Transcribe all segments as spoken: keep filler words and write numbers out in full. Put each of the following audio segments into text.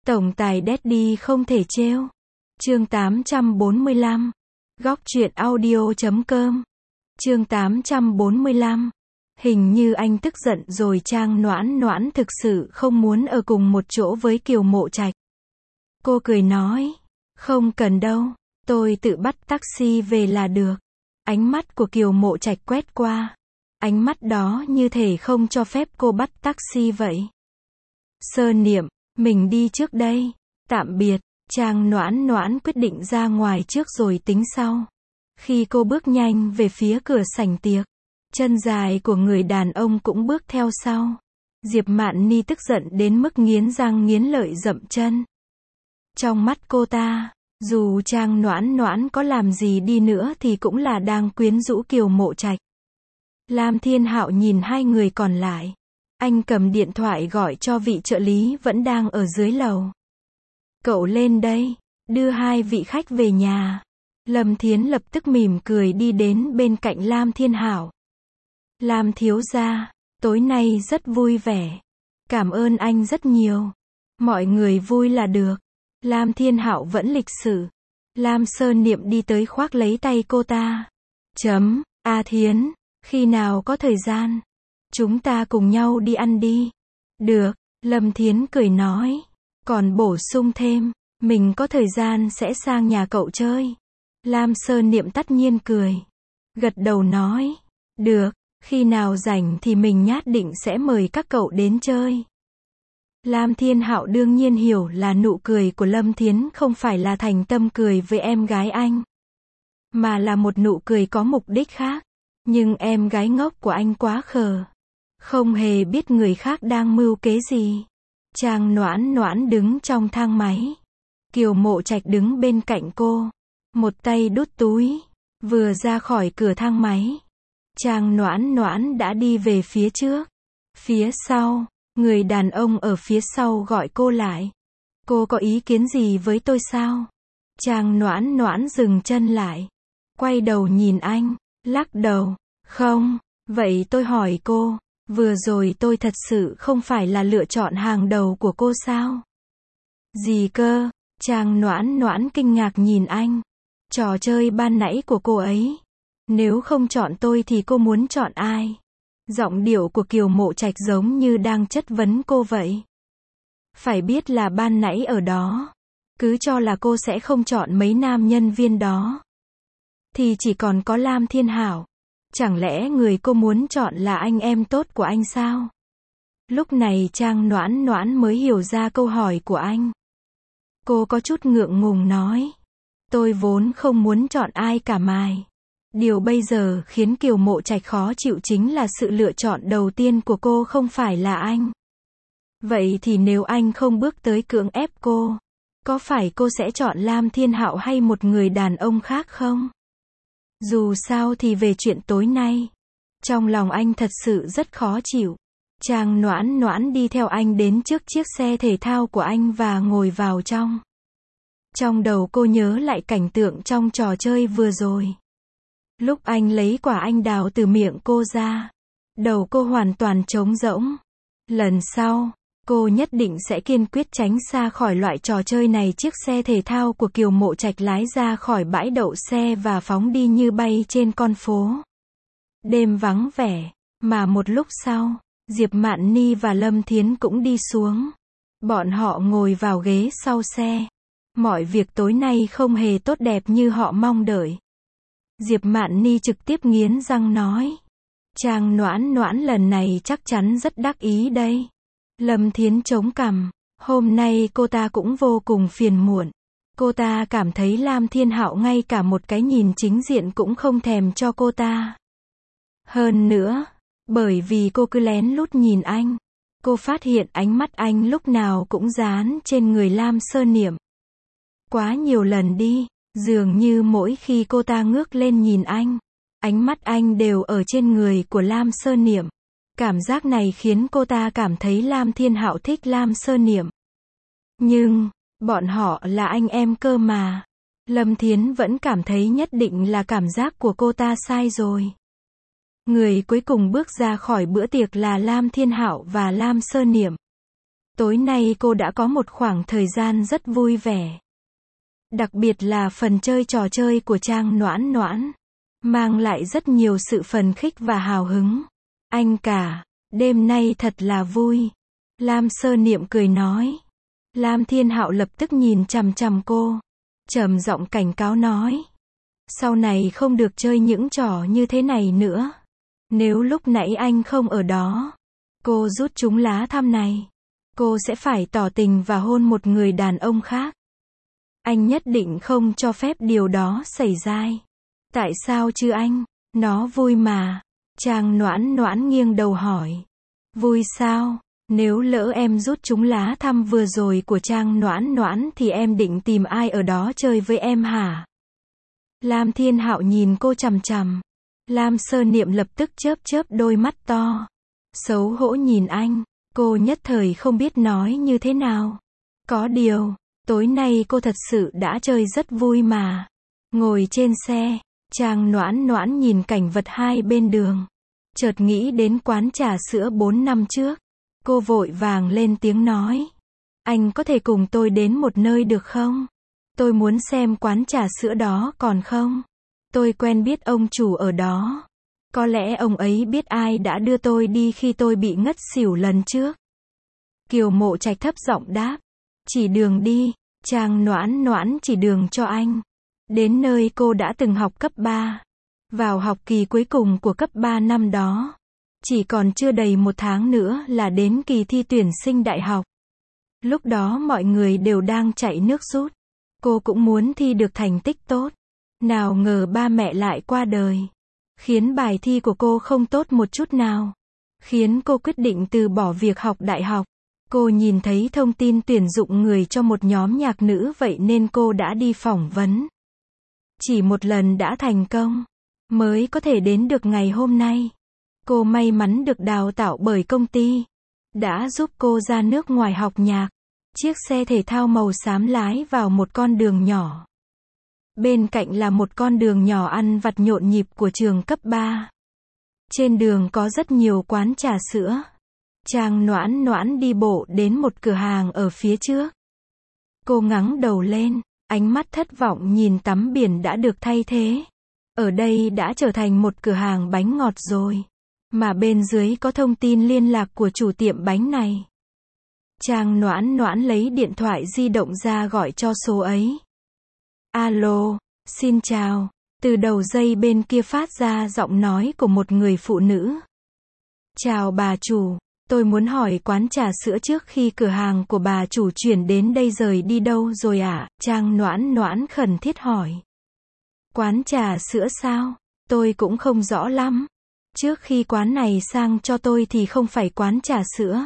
Tổng tài Daddy không thể trêu. Chương tám trăm bốn mươi lăm. Góc truyện audio chấm com. Chương tám trăm bốn mươi lăm. Hình như anh tức giận rồi. Trang Noãn Noãn thực sự không muốn ở cùng một chỗ với Kiều Mộ Trạch. Cô cười nói, không cần đâu, tôi tự bắt taxi về là được. Ánh mắt của Kiều Mộ Trạch quét qua. Ánh mắt đó như thể không cho phép cô bắt taxi vậy. Sơ Niệm, mình đi trước đây. Tạm biệt. Trang Noãn Noãn quyết định ra ngoài trước rồi tính sau. Khi cô bước nhanh về phía cửa sảnh tiệc, chân dài của người đàn ông cũng bước theo sau. Diệp Mạn Ni tức giận đến mức nghiến răng nghiến lợi dậm chân. Trong mắt cô ta, dù Trang Noãn Noãn có làm gì đi nữa thì cũng là đang quyến rũ Kiều Mộ Trạch. Lam Thiên Hạo nhìn hai người còn lại. Anh cầm điện thoại gọi cho vị trợ lý vẫn đang ở dưới lầu. Cậu lên đây, đưa hai vị khách về nhà. Lâm Thiến lập tức mỉm cười đi đến bên cạnh Lam Thiên Hạo. Lam thiếu gia, tối nay rất vui vẻ. Cảm ơn anh rất nhiều. Mọi người vui là được. Lam Thiên Hạo vẫn lịch sự. Lam Sơ Niệm đi tới khoác lấy tay cô ta. Chấm, A Thiến, khi nào có thời gian, chúng ta cùng nhau đi ăn đi. Được, Lâm Thiến cười nói. Còn bổ sung thêm, mình có thời gian sẽ sang nhà cậu chơi. Lam Sơ Niệm tất nhiên cười. Gật đầu nói. Được, khi nào rảnh thì mình nhất định sẽ mời các cậu đến chơi. Lam Thiên Hạo đương nhiên hiểu là nụ cười của Lâm Thiến không phải là thành tâm cười với em gái anh, mà là một nụ cười có mục đích khác. Nhưng em gái ngốc của anh quá khờ, không hề biết người khác đang mưu kế gì. Trang Noãn Noãn đứng trong thang máy. Kiều Mộ Trạch đứng bên cạnh cô. Một tay đút túi. Vừa ra khỏi cửa thang máy, Trang Noãn Noãn đã đi về phía trước. Phía sau, người đàn ông ở phía sau gọi cô lại. Cô có ý kiến gì với tôi sao? Trang Noãn Noãn dừng chân lại. Quay đầu nhìn anh, lắc đầu. Không, vậy tôi hỏi cô. Vừa rồi tôi thật sự không phải là lựa chọn hàng đầu của cô sao? Gì cơ? Trang Noãn Noãn kinh ngạc nhìn anh. Trò chơi ban nãy của cô ấy. Nếu không chọn tôi thì cô muốn chọn ai? Giọng điệu của Kiều Mộ Trạch giống như đang chất vấn cô vậy. Phải biết là ban nãy ở đó, cứ cho là cô sẽ không chọn mấy nam nhân viên đó, thì chỉ còn có Lam Thiên Hạo. Chẳng lẽ người cô muốn chọn là anh em tốt của anh sao? Lúc này Trang Noãn Noãn mới hiểu ra câu hỏi của anh. Cô có chút ngượng ngùng nói. Tôi vốn không muốn chọn ai cả mài. Điều bây giờ khiến Kiều Mộ Trạch khó chịu chính là sự lựa chọn đầu tiên của cô không phải là anh. Vậy thì nếu anh không bước tới cưỡng ép cô, có phải cô sẽ chọn Lam Thiên Hạo hay một người đàn ông khác không? Dù sao thì về chuyện tối nay, trong lòng anh thật sự rất khó chịu. Trang Noãn Noãn đi theo anh đến trước chiếc xe thể thao của anh và ngồi vào trong. Trong đầu cô nhớ lại cảnh tượng trong trò chơi vừa rồi. Lúc anh lấy quả anh đào từ miệng cô ra, đầu cô hoàn toàn trống rỗng. Lần sau, cô nhất định sẽ kiên quyết tránh xa khỏi loại trò chơi này. Chiếc xe thể thao của Kiều Mộ Trạch lái ra khỏi bãi đậu xe và phóng đi như bay trên con phố. Đêm vắng vẻ, mà một lúc sau, Diệp Mạn Ni và Lâm Thiến cũng đi xuống. Bọn họ ngồi vào ghế sau xe. Mọi việc tối nay không hề tốt đẹp như họ mong đợi. Diệp Mạn Ni trực tiếp nghiến răng nói. Trang Noãn Noãn lần này chắc chắn rất đắc ý đây. Lâm Thiến chống cằm. Hôm nay cô ta cũng vô cùng phiền muộn. Cô ta cảm thấy Lam Thiên Hạo ngay cả một cái nhìn chính diện cũng không thèm cho cô ta. Hơn nữa, bởi vì cô cứ lén lút nhìn anh, cô phát hiện ánh mắt anh lúc nào cũng dán trên người Lam Sơ Niệm. Quá nhiều lần đi, dường như mỗi khi cô ta ngước lên nhìn anh, ánh mắt anh đều ở trên người của Lam Sơ Niệm. Cảm giác này khiến cô ta cảm thấy Lam Thiên Hạo thích Lam Sơ Niệm. Nhưng, bọn họ là anh em cơ mà. Lâm Thiến vẫn cảm thấy nhất định là cảm giác của cô ta sai rồi. Người cuối cùng bước ra khỏi bữa tiệc là Lam Thiên Hạo và Lam Sơ Niệm. Tối nay cô đã có một khoảng thời gian rất vui vẻ. Đặc biệt là phần chơi trò chơi của Trang Noãn Noãn. Mang lại rất nhiều sự phấn khích và hào hứng. Anh cả, đêm nay thật là vui. Lam Sơ Niệm cười nói. Lam Thiên Hạo lập tức nhìn chằm chằm cô. Trầm giọng cảnh cáo nói. Sau này không được chơi những trò như thế này nữa. Nếu lúc nãy anh không ở đó, cô rút trúng lá thăm này, cô sẽ phải tỏ tình và hôn một người đàn ông khác. Anh nhất định không cho phép điều đó xảy ra. Tại sao chứ anh? Nó vui mà. Trang Noãn Noãn nghiêng đầu hỏi. Vui sao? Nếu lỡ em rút trúng lá thăm vừa rồi của Trang Noãn Noãn thì em định tìm ai ở đó chơi với em hả? Lam Thiên Hạo nhìn cô chằm chằm. Lam Sơ Niệm lập tức chớp chớp đôi mắt to. Xấu hổ nhìn anh, cô nhất thời không biết nói như thế nào. Có điều, tối nay cô thật sự đã chơi rất vui mà. Ngồi trên xe, Trang Noãn Noãn nhìn cảnh vật hai bên đường. Chợt nghĩ đến quán trà sữa bốn năm trước. Cô vội vàng lên tiếng nói. Anh có thể cùng tôi đến một nơi được không? Tôi muốn xem quán trà sữa đó còn không? Tôi quen biết ông chủ ở đó. Có lẽ ông ấy biết ai đã đưa tôi đi khi tôi bị ngất xỉu lần trước. Kiều Mộ Trạch thấp giọng đáp. Chỉ đường đi. Trang Noãn Noãn chỉ đường cho anh. Đến nơi cô đã từng học cấp ba. Vào học kỳ cuối cùng của cấp ba năm đó. Chỉ còn chưa đầy một tháng nữa là đến kỳ thi tuyển sinh đại học. Lúc đó mọi người đều đang chạy nước rút. Cô cũng muốn thi được thành tích tốt. Nào ngờ ba mẹ lại qua đời. Khiến bài thi của cô không tốt một chút nào. Khiến cô quyết định từ bỏ việc học đại học. Cô nhìn thấy thông tin tuyển dụng người cho một nhóm nhạc nữ vậy nên cô đã đi phỏng vấn. Chỉ một lần đã thành công. Mới có thể đến được ngày hôm nay. Cô may mắn được đào tạo bởi công ty. Đã giúp cô ra nước ngoài học nhạc. Chiếc xe thể thao màu xám lái vào một con đường nhỏ. Bên cạnh là một con đường nhỏ ăn vặt nhộn nhịp của trường cấp ba. Trên đường có rất nhiều quán trà sữa. Trang Noãn Noãn đi bộ đến một cửa hàng ở phía trước. Cô ngẩng đầu lên, ánh mắt thất vọng nhìn tấm biển đã được thay thế. Ở đây đã trở thành một cửa hàng bánh ngọt rồi. Mà bên dưới có thông tin liên lạc của chủ tiệm bánh này. Trang Noãn Noãn lấy điện thoại di động ra gọi cho số ấy. Alo, xin chào. Từ đầu dây bên kia phát ra giọng nói của một người phụ nữ. Chào bà chủ, tôi muốn hỏi quán trà sữa trước khi cửa hàng của bà chủ chuyển đến đây rời đi đâu rồi ạ? À? Trang Noãn Noãn khẩn thiết hỏi. Quán trà sữa sao? Tôi cũng không rõ lắm. Trước khi quán này sang cho tôi thì không phải quán trà sữa,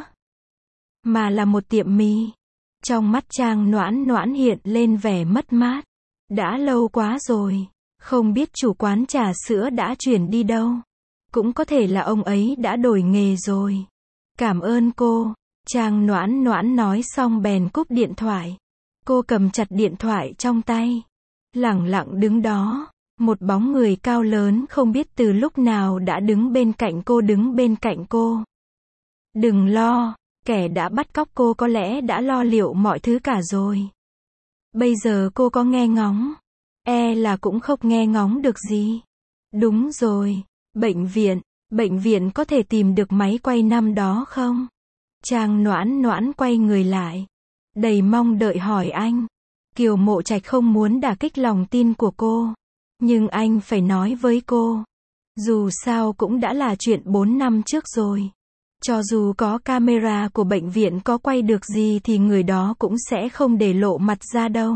mà là một tiệm mì. Trong mắt Trang Noãn Noãn hiện lên vẻ mất mát. Đã lâu quá rồi, không biết chủ quán trà sữa đã chuyển đi đâu. Cũng có thể là ông ấy đã đổi nghề rồi. Cảm ơn cô. Trang Noãn Noãn nói xong bèn cúp điện thoại. Cô cầm chặt điện thoại trong tay. Lẳng lặng đứng đó. Một bóng người cao lớn không biết từ lúc nào đã đứng bên cạnh cô đứng bên cạnh cô. Đừng lo, kẻ đã bắt cóc cô có lẽ đã lo liệu mọi thứ cả rồi. Bây giờ cô có nghe ngóng, e là cũng không nghe ngóng được gì. Đúng rồi, bệnh viện, bệnh viện có thể tìm được máy quay năm đó không? Trang Noãn Noãn quay người lại, đầy mong đợi hỏi anh. Kiều Mộ Trạch không muốn đả kích lòng tin của cô. Nhưng anh phải nói với cô. Dù sao cũng đã là chuyện bốn năm trước rồi. Cho dù có camera của bệnh viện có quay được gì thì người đó cũng sẽ không để lộ mặt ra đâu.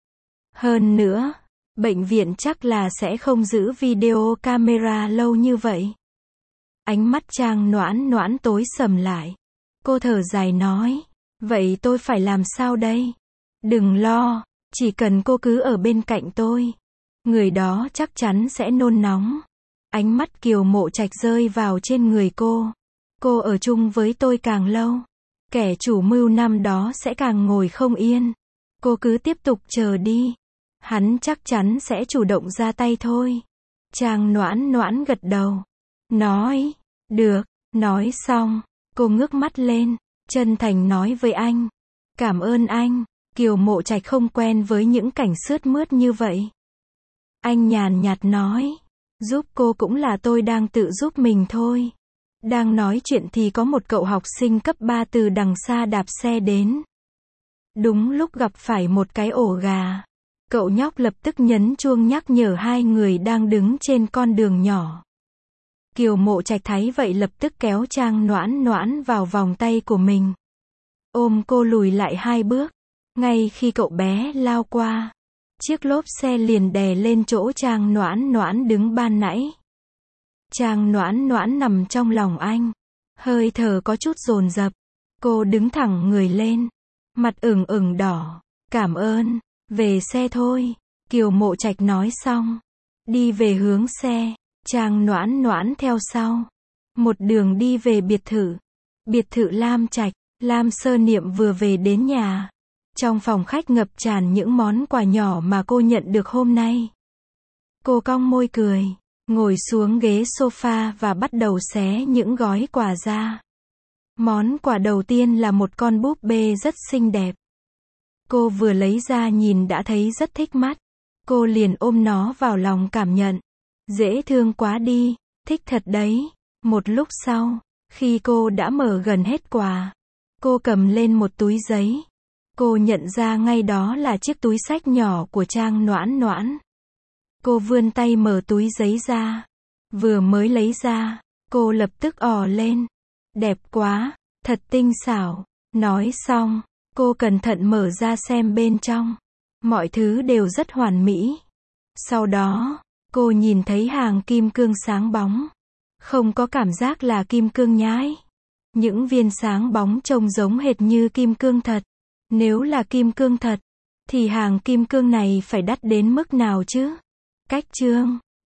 Hơn nữa, bệnh viện chắc là sẽ không giữ video camera lâu như vậy. Ánh mắt Trang Noãn Noãn tối sầm lại. Cô thở dài nói. Vậy tôi phải làm sao đây? Đừng lo, chỉ cần cô cứ ở bên cạnh tôi. Người đó chắc chắn sẽ nôn nóng. Ánh mắt Kiều Mộ Trạch rơi vào trên người cô. Cô ở chung với tôi càng lâu, kẻ chủ mưu năm đó sẽ càng ngồi không yên. Cô cứ tiếp tục chờ đi. Hắn chắc chắn sẽ chủ động ra tay thôi. Trang Noãn Noãn gật đầu. Nói, được, nói xong, cô ngước mắt lên. chân thành nói với anh. Cảm ơn anh. Kiều Mộ Trạch không quen với những cảnh sướt mướt như vậy. Anh nhàn nhạt nói. Giúp cô cũng là tôi đang tự giúp mình thôi. Đang nói chuyện thì có một cậu học sinh cấp ba từ đằng xa đạp xe đến. Đúng lúc gặp phải một cái ổ gà. Cậu nhóc lập tức nhấn chuông nhắc nhở hai người đang đứng trên con đường nhỏ. Kiều Mộ Trạch thấy vậy lập tức kéo Trang Noãn Noãn vào vòng tay của mình. Ôm cô lùi lại hai bước. Ngay khi cậu bé lao qua, chiếc lốp xe liền đè lên chỗ Trang Noãn Noãn đứng ban nãy. Trang Noãn Noãn nằm trong lòng anh. Hơi thở có chút dồn dập. Cô đứng thẳng người lên. Mặt ửng ửng đỏ. Cảm ơn. Về xe thôi. Kiều Mộ Trạch nói xong. Đi về hướng xe. Trang Noãn Noãn theo sau. Một đường đi về biệt thự. Biệt thự Lam Trạch. Lam Sơ Niệm vừa về đến nhà. Trong phòng khách ngập tràn những món quà nhỏ mà cô nhận được hôm nay. Cô cong môi cười. Ngồi xuống ghế sofa và bắt đầu xé những gói quà ra. Món quà đầu tiên là một con búp bê rất xinh đẹp. Cô vừa lấy ra nhìn đã thấy rất thích mắt. Cô liền ôm nó vào lòng cảm nhận. Dễ thương quá đi, thích thật đấy. Một lúc sau, khi cô đã mở gần hết quà, cô cầm lên một túi giấy. Cô nhận ra ngay đó là chiếc túi xách nhỏ của Trang Noãn Noãn. Cô vươn tay mở túi giấy ra. Vừa mới lấy ra, cô lập tức ò lên. Đẹp quá, thật tinh xảo. Nói xong, cô cẩn thận mở ra xem bên trong. Mọi thứ đều rất hoàn mỹ. Sau đó, cô nhìn thấy hàng kim cương sáng bóng. Không có cảm giác là kim cương nhái. Những viên sáng bóng trông giống hệt như kim cương thật. Nếu là kim cương thật, thì hàng kim cương này phải đắt đến mức nào chứ? Cách chương